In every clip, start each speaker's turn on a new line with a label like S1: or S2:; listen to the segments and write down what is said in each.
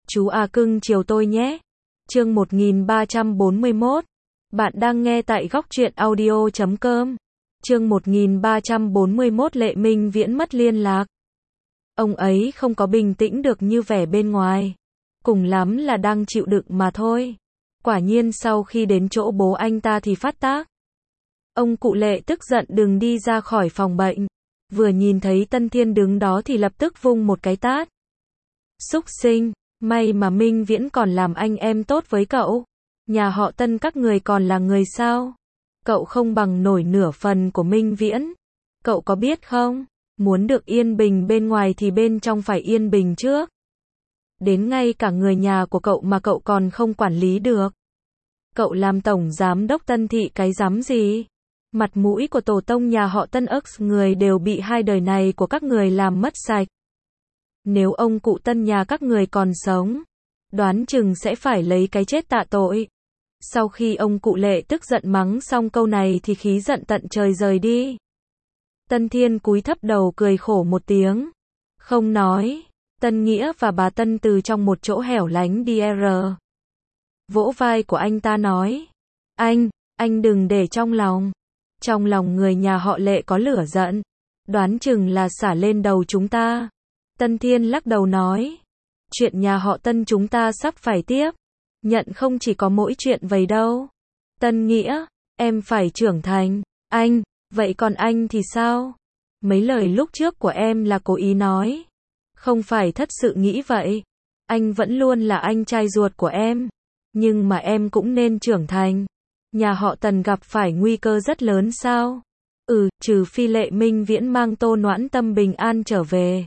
S1: Chú à cưng chiều tôi nhé. Chương 1341. Bạn đang nghe tại góc truyện audio.com. Chương 1341 Lệ Minh Viễn mất liên lạc. Ông ấy không có bình tĩnh được như vẻ bên ngoài. Cùng lắm là đang chịu đựng mà thôi. Quả nhiên sau khi đến chỗ bố anh ta thì phát tác. Ông cụ Lệ tức giận đừng đi ra khỏi phòng bệnh. Vừa nhìn thấy Tân Thiên đứng đó thì lập tức vung một cái tát. Súc sinh, may mà Minh Viễn còn làm anh em tốt với cậu. Nhà họ Tân các người còn là người sao? Cậu không bằng nổi nửa phần của Minh Viễn. Cậu có biết không? Muốn được yên bình bên ngoài thì bên trong phải yên bình trước. Đến ngay cả người nhà của cậu mà cậu còn không quản lý được. Cậu làm tổng giám đốc Tân thị cái rắm gì? Mặt mũi của tổ tông nhà họ Tân X người đều bị hai đời này của các người làm mất sạch. Nếu ông cụ Tân nhà các người còn sống, đoán chừng sẽ phải lấy cái chết tạ tội. Sau khi ông cụ Lệ tức giận mắng xong câu này thì khí giận tận trời rời đi. Tân Thiên cúi thấp đầu cười khổ một tiếng. Không nói. Tân Nghĩa và bà Tân từ trong một chỗ hẻo lánh đi vỗ vai của anh ta nói. Anh đừng để trong lòng. Trong lòng người nhà họ Lệ có lửa giận. Đoán chừng là xả lên đầu chúng ta. Tân Thiên lắc đầu nói. Chuyện nhà họ Tân chúng ta sắp phải tiếp. Nhận không chỉ có mỗi chuyện vậy đâu. Tân Nghĩa, em phải trưởng thành. Anh, vậy còn anh thì sao? Mấy lời lúc trước của em là cố ý nói. Không phải thật sự nghĩ vậy. Anh vẫn luôn là anh trai ruột của em. Nhưng mà em cũng nên trưởng thành. Nhà họ Tần gặp phải nguy cơ rất lớn sao? Trừ phi Lệ Minh Viễn mang Tô Noãn Tâm bình an trở về.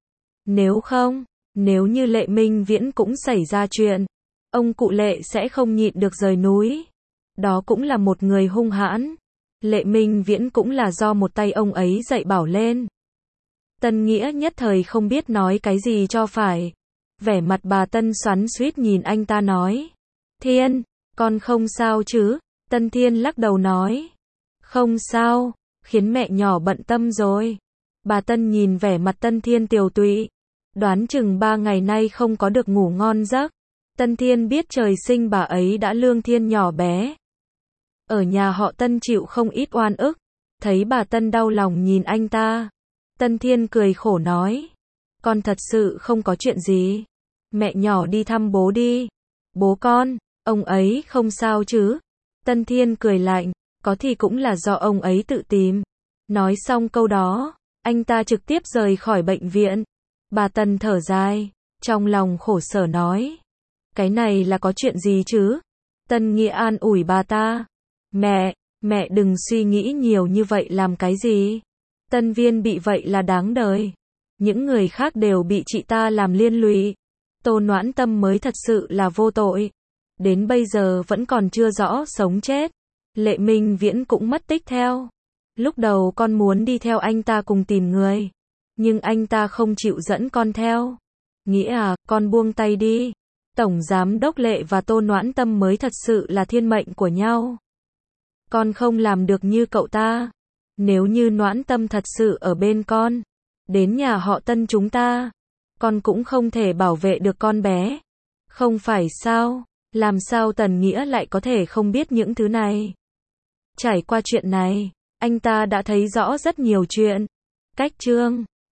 S1: Nếu như Lệ Minh Viễn cũng xảy ra chuyện, ông cụ Lệ sẽ không nhịn được rời núi. Đó cũng là một người hung hãn. Lệ Minh Viễn cũng là do một tay ông ấy dạy bảo lên. Tân Nghĩa nhất thời không biết nói cái gì cho phải. Vẻ mặt bà Tân xoắn xuýt nhìn anh ta nói. Thiên, con không sao chứ? Tân Thiên lắc đầu nói. Không sao, khiến mẹ nhỏ bận tâm rồi. Bà Tân nhìn vẻ mặt Tân Thiên tiều tụy. Đoán chừng 3 ngày nay không có được ngủ ngon giấc. Tân Thiên biết trời sinh bà ấy đã lương thiên nhỏ bé. Ở nhà họ Tân chịu không ít oan ức. Thấy bà Tân đau lòng nhìn anh ta. Tân Thiên cười khổ nói. Con thật sự không có chuyện gì. Mẹ nhỏ đi thăm bố đi. Bố con, ông ấy không sao chứ? Tân Thiên cười lạnh. Có thì cũng là do ông ấy tự tìm. Nói xong câu đó, anh ta trực tiếp rời khỏi bệnh viện. Bà Tân thở dài, trong lòng khổ sở nói. Cái này là có chuyện gì chứ? Tân Nghĩa an ủi bà ta. Mẹ đừng suy nghĩ nhiều như vậy làm cái gì? Tân Viên bị vậy là đáng đời. Những người khác đều bị chị ta làm liên lụy. Tô Noãn Tâm mới thật sự là vô tội. Đến bây giờ vẫn còn chưa rõ sống chết. Lệ Minh Viễn cũng mất tích theo. Lúc đầu con muốn đi theo anh ta cùng tìm người. Nhưng anh ta không chịu dẫn con theo. Nghĩa à, con buông tay đi. Tổng Giám đốc Lệ và Tô Noãn Tâm mới thật sự là thiên mệnh của nhau. Con không làm được như cậu ta. Nếu như Noãn Tâm thật sự ở bên con, đến nhà họ Tân chúng ta, con cũng không thể bảo vệ được con bé. Không phải sao? Làm sao Tần Nghĩa lại có thể không biết những thứ này? Trải qua chuyện này, anh ta đã thấy rõ rất nhiều chuyện. Cách chương